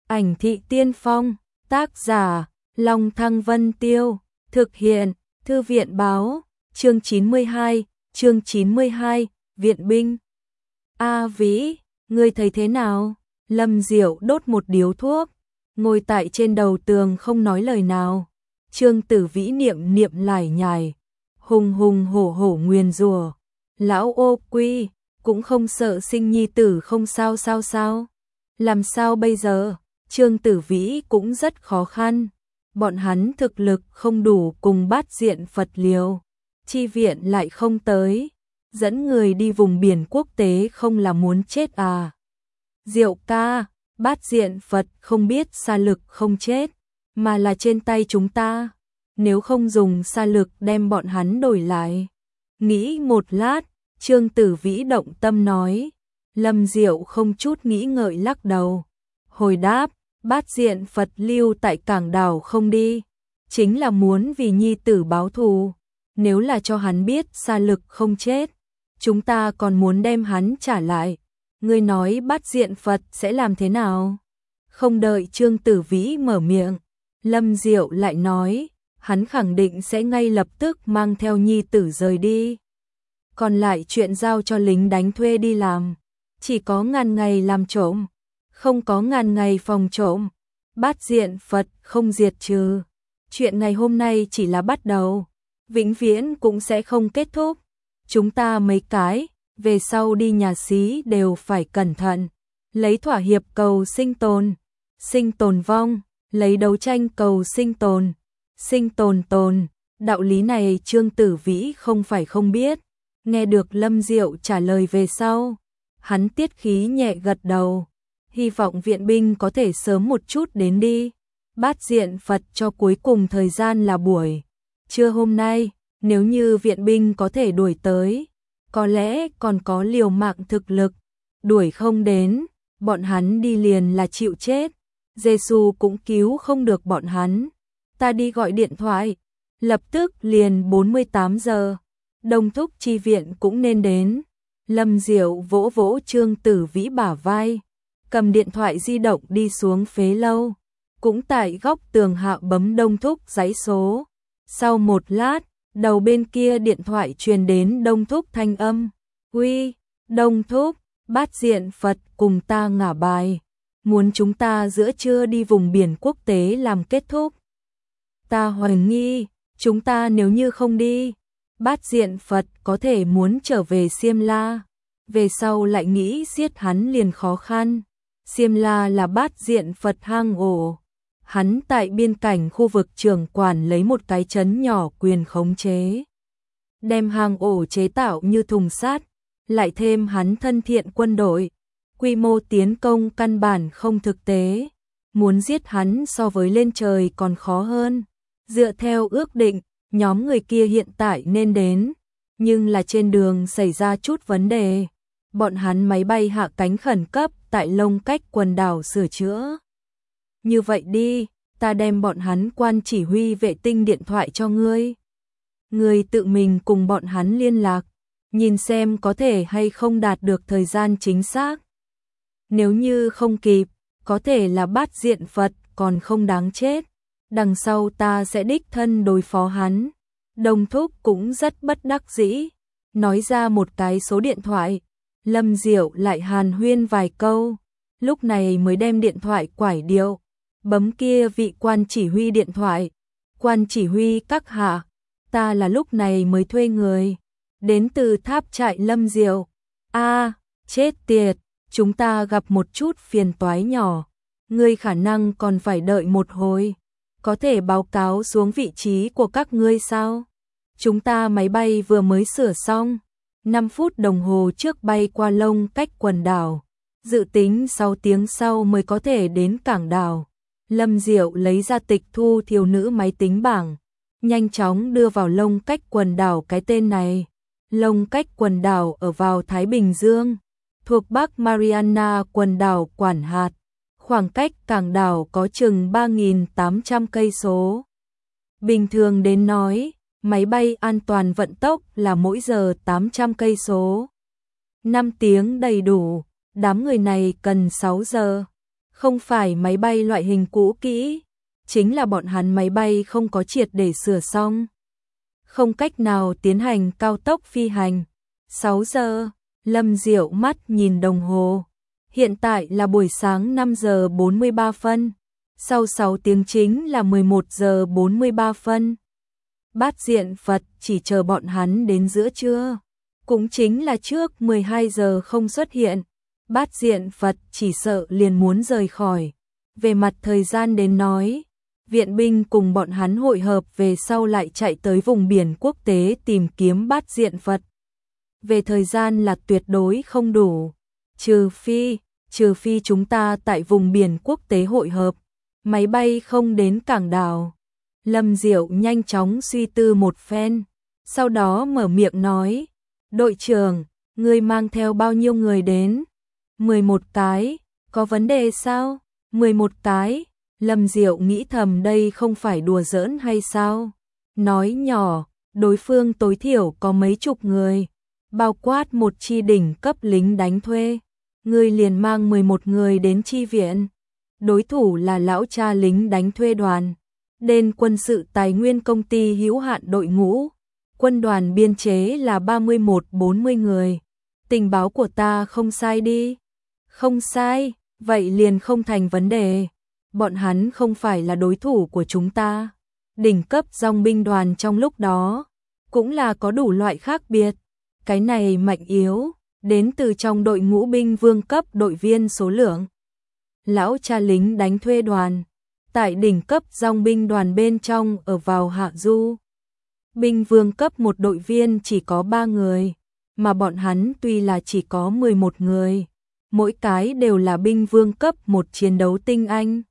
Ảnh thị tiên phong, tác giả, Long Thăng Vân Tiêu, thực hiện, Thư viện báo, chương 92, viện binh. A Vĩ, ngươi thấy thế nào? Lâm Diệu đốt một điếu thuốc, ngồi tại trên đầu tường không nói lời nào. Trương Tử Vĩ niệm niệm lải nhải, hùng hùng hổ hổ nguyền rủa, lão ô quy, cũng không sợ sinh nhi tử không sao sao. Làm sao bây giờ? Trương Tử Vĩ cũng rất khó khăn, bọn hắn thực lực không đủ cùng Bát Diện Phật liều, chi viện lại không tới, dẫn người đi vùng biển quốc tế không là muốn chết à? Diệu ca, Bát Diện Phật không biết sa lực không chết, mà là trên tay chúng ta, nếu không dùng sa lực đem bọn hắn đổi lại. Nghĩ một lát, Trương Tử Vĩ động tâm nói. Lâm Diệu không chút nghĩ ngợi lắc đầu, hồi đáp, Bát Diện Phật lưu tại cảng đảo không đi, chính là muốn vì nhi tử báo thù, nếu là cho hắn biết sa lực không chết, chúng ta còn muốn đem hắn trả lại. Ngươi nói Bát Diện Phật sẽ làm thế nào? Không đợi Trương Tử Vĩ mở miệng, Lâm Diệu lại nói, hắn khẳng định sẽ ngay lập tức mang theo nhi tử rời đi. Còn lại chuyện giao cho lính đánh thuê đi làm, chỉ có ngàn ngày làm trộm, không có ngàn ngày phòng trộm. Bát Diện Phật không diệt trừ, chuyện ngày hôm nay chỉ là bắt đầu, vĩnh viễn cũng sẽ không kết thúc. Chúng ta mấy cái, về sau đi nhà xí đều phải cẩn thận, lấy thỏa hiệp cầu sinh tồn vong, lấy đấu tranh cầu sinh tồn, đạo lý này Trương Tử Vĩ không phải không biết. Nghe được Lâm Diệu trả lời về sau, hắn tiết khí nhẹ gật đầu, hy vọng viện binh có thể sớm một chút đến đi. Bát Diện Phật cho cuối cùng thời gian là buổi trưa hôm nay, nếu như viện binh có thể đuổi tới, có lẽ còn có liều mạng thực lực, đuổi không đến, bọn hắn đi liền là chịu chết, Giê-xu cũng cứu không được bọn hắn. Ta đi gọi điện thoại, lập tức liền 48 giờ, Đông thúc chi viện cũng nên đến. Lâm Diệu vỗ vỗ Trương Tử Vĩ bả vai, cầm điện thoại di động đi xuống phế lâu, cũng tại góc tường hạ bấm Đông thúc dãy số. Sau một lát, đầu bên kia điện thoại truyền đến Đông thúc thanh âm. Uy, Đông thúc, Bát Diện Phật cùng ta ngả bài, muốn chúng ta giữa trưa đi vùng biển quốc tế làm kết thúc. Ta hoài nghi, chúng ta nếu như không đi, Bát Diện Phật có thể muốn trở về Xiêm La, về sau lại nghĩ giết hắn liền khó khăn. Xiêm La là Bát Diện Phật hang ổ, hắn tại biên cảnh khu vực trưởng quản lấy một cái trấn nhỏ quyền khống chế, đem hang ổ chế tạo như thùng sắt, lại thêm hắn thân thiện quân đội, quy mô tiến công căn bản không thực tế, muốn giết hắn so với lên trời còn khó hơn. Dựa theo ước định, nhóm người kia hiện tại nên đến, nhưng là trên đường xảy ra chút vấn đề. Bọn hắn máy bay hạ cánh khẩn cấp tại Lông Cách quần đảo sửa chữa. Như vậy đi, ta đem bọn hắn quan chỉ huy vệ tinh điện thoại cho ngươi. Ngươi tự mình cùng bọn hắn liên lạc, nhìn xem có thể hay không đạt được thời gian chính xác. Nếu như không kịp, có thể là Bát Diện Phật còn không đáng chết. Đằng sau ta sẽ đích thân đối phó hắn. Đông thúc cũng rất bất đắc dĩ, nói ra một cái số điện thoại. Lâm Diệu lại hàn huyên vài câu, lúc này mới đem điện thoại quải điệu, bấm kia vị quan chỉ huy điện thoại. Quan chỉ huy các hạ, ta là lúc này mới thuê người, đến từ tháp trại Lâm Diệu. Chết tiệt, chúng ta gặp một chút phiền toái nhỏ, ngươi khả năng còn phải đợi một hồi. Có thể báo cáo xuống vị trí của các ngươi sao? Chúng ta máy bay vừa mới sửa xong, 5 phút đồng hồ trước bay qua Lông Cách quần đảo, dự tính 6 tiếng sau mới có thể đến cảng đảo. Lâm Diệu lấy ra tịch thu thiếu nữ máy tính bảng, nhanh chóng đưa vào Lông Cách quần đảo cái tên này. Lông Cách quần đảo ở vào Thái Bình Dương, thuộc Bắc Mariana quần đảo quản hạt. Khoảng cách cảng đảo có chừng 3.800 cây số. Bình thường đến nói, máy bay an toàn vận tốc là mỗi giờ 800 cây số. 5 tiếng đầy đủ, đám người này cần 6 giờ. Không phải máy bay loại hình cũ kỹ, chính là bọn hắn máy bay không có triệt để sửa xong. Không cách nào tiến hành cao tốc phi hành. 6 giờ, Lâm Diệu mắt nhìn đồng hồ. Hiện tại là buổi sáng 5 giờ 43 phân. Sau 6 tiếng chính là 11 giờ 43 phân. Bát Diện Phật chỉ chờ bọn hắn đến giữa trưa. Cũng chính là trước 12 giờ không xuất hiện. Bát Diện Phật chỉ sợ liền muốn rời khỏi. Về mặt thời gian đến nói, viện binh cùng bọn hắn hội hợp về sau lại chạy tới vùng biển quốc tế tìm kiếm Bát Diện Phật. Về thời gian là tuyệt đối không đủ. Trừ phi chúng ta tại vùng biển quốc tế hội hợp, máy bay không đến cảng đảo. Lâm Diệu nhanh chóng suy tư một phen, sau đó mở miệng nói, đội trưởng, ngươi mang theo bao nhiêu người đến? 11 cái, có vấn đề sao? 11 cái, Lâm Diệu nghĩ thầm đây không phải đùa giỡn hay sao? Nói nhỏ, đối phương tối thiểu có mấy chục người, bao quát một chi đỉnh cấp lính đánh thuê. Ngươi liền mang 11 người đến chi viện. Đối thủ là lão cha lính đánh thuê đoàn. Đền quân sự tài nguyên công ty hữu hạn đội ngũ. Quân đoàn biên chế là 31-40 người. Tình báo của ta không sai đi. Không sai, vậy liền không thành vấn đề. Bọn hắn không phải là đối thủ của chúng ta. Đỉnh cấp dòng binh đoàn trong lúc đó cũng là có đủ loại khác biệt. Cái này mạnh yếu đến từ trong đội ngũ binh vương cấp đội viên số lượng. Lão cha lính đánh thuê đoàn, tại đỉnh cấp dòng binh đoàn bên trong ở vào hạ du. Binh vương cấp một đội viên chỉ có 3 người, mà bọn hắn tuy là chỉ có 11 người, mỗi cái đều là binh vương cấp một chiến đấu tinh anh.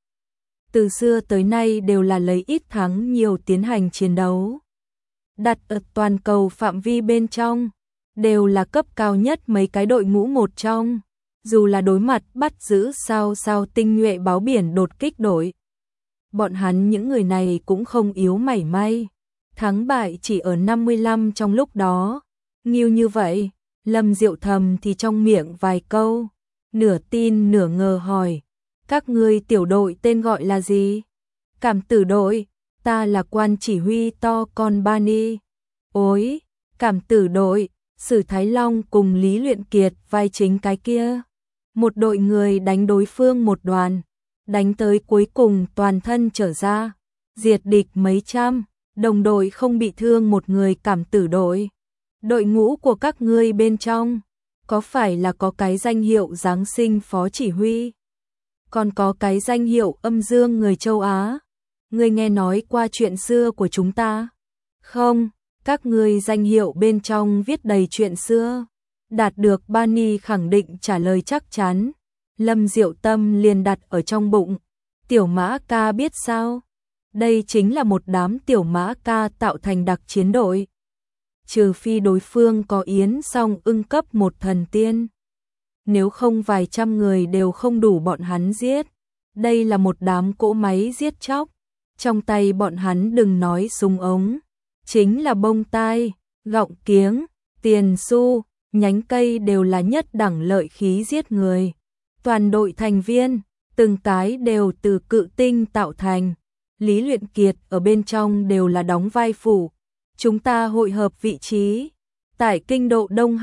Từ xưa tới nay đều là lấy ít thắng nhiều tiến hành chiến đấu. Đặt ở toàn cầu phạm vi bên trong, đều là cấp cao nhất mấy cái đội ngũ một trong, dù là đối mặt bắt giữ sao tinh nhuệ báo biển đột kích đội. Bọn hắn những người này cũng không yếu mảy may, thắng bại chỉ ở 55 trong lúc đó. Nghiêu như vậy, Lâm Diệu thầm thì trong miệng vài câu, nửa tin nửa ngờ hỏi, các ngươi tiểu đội tên gọi là gì? Cảm tử đội, ta là quan chỉ huy to con Bani. Ôi, cảm tử đội, Sử Thái Long cùng Lý Luyện Kiệt vai chính cái kia. Một đội người đánh đối phương một đoàn, đánh tới cuối cùng toàn thân trở ra, diệt địch mấy trăm, đồng đội không bị thương một người. Cảm tử đội. Đội ngũ của các ngươi bên trong, có phải là có cái danh hiệu Giáng sinh phó chỉ huy? Còn có cái danh hiệu âm dương người châu Á? Ngươi nghe nói qua chuyện xưa của chúng ta? Không, các ngươi danh hiệu bên trong viết đầy chuyện xưa. Đạt được Bani khẳng định trả lời chắc chắn. Lâm Diệu tâm liền đặt ở trong bụng. Tiểu Mã Ca biết sao? Đây chính là một đám Tiểu Mã Ca tạo thành đặc chiến đội. Trừ phi đối phương có Yến Song ưng cấp một thần tiên. Nếu không vài trăm người đều không đủ bọn hắn giết. Đây là một đám cỗ máy giết chóc. Trong tay bọn hắn đừng nói súng ống, chính là bông tai, gọng kiếng, tiền xu, nhánh cây đều là nhất đẳng lợi khí giết người. Toàn đội thành viên, từng cái đều từ cự tinh tạo thành. Lý Luyện Kiệt ở bên trong đều là đóng vai phụ. Chúng ta hội hợp vị trí tại kinh độ Đông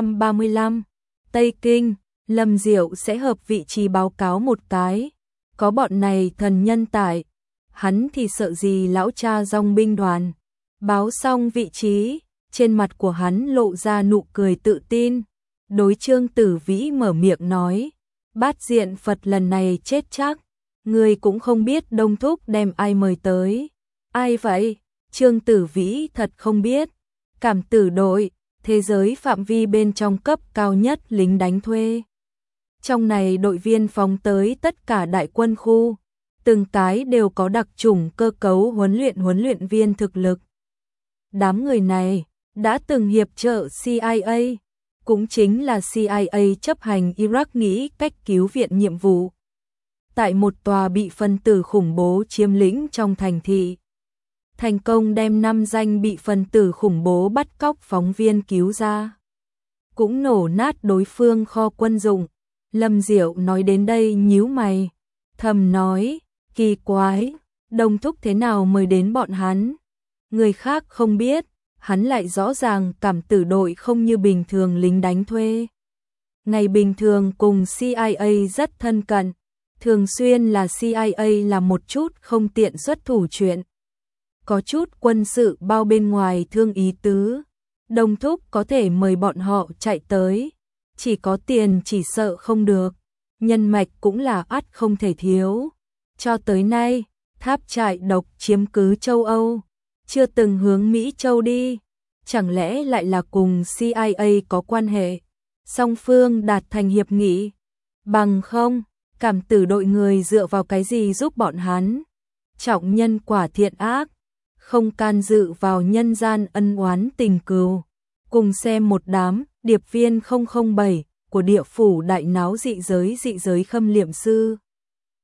235, Tây Kinh. Lâm Diệu sẽ hợp vị trí báo cáo một cái. Có bọn này thần nhân tại, hắn thì sợ gì lão cha dòng binh đoàn. Báo xong vị trí, trên mặt của hắn lộ ra nụ cười tự tin. Đối Trương Tử Vĩ mở miệng nói, Bát Diện Phật lần này chết chắc. Người cũng không biết Đông Thúc đem ai mời tới. Ai vậy? Trương Tử Vĩ thật không biết. Cảm tử đội, thế giới phạm vi bên trong cấp cao nhất lính đánh thuê. Trong này đội viên phóng tới tất cả đại quân khu, từng cái đều có đặc chủng cơ cấu huấn luyện viên thực lực. Đám người này đã từng hiệp trợ CIA, cũng chính là CIA chấp hành Iraq nghĩ cách cứu viện nhiệm vụ. Tại một tòa bị phân tử khủng bố chiếm lĩnh trong thành thị, thành công đem 5 danh bị phân tử khủng bố bắt cóc phóng viên cứu ra, cũng nổ nát đối phương kho quân dụng. Lâm Diệu nói đến đây nhíu mày, thầm nói, kỳ quái, Đông Thúc thế nào mới đến bọn hắn? Người khác không biết, hắn lại rõ ràng cảm tử đội không như bình thường lính đánh thuê. Ngày bình thường cùng CIA rất thân cận, thường xuyên là CIA là một chút không tiện xuất thủ chuyện. Có chút quân sự bao bên ngoài thương ý tứ, Đông Thúc có thể mời bọn họ chạy tới, chỉ có tiền chỉ sợ không được, nhân mạch cũng là ắt không thể thiếu. Cho tới nay, tháp trại độc chiếm cứ châu Âu, chưa từng hướng Mỹ Châu đi, chẳng lẽ lại là cùng CIA có quan hệ, song phương đạt thành hiệp nghị, bằng không, cảm tử đội người dựa vào cái gì giúp bọn hắn, trọng nhân quả thiện ác, không can dự vào nhân gian ân oán tình cừu. Cùng xem một đám điệp viên 007 của địa phủ đại náo dị giới khâm liệm sư.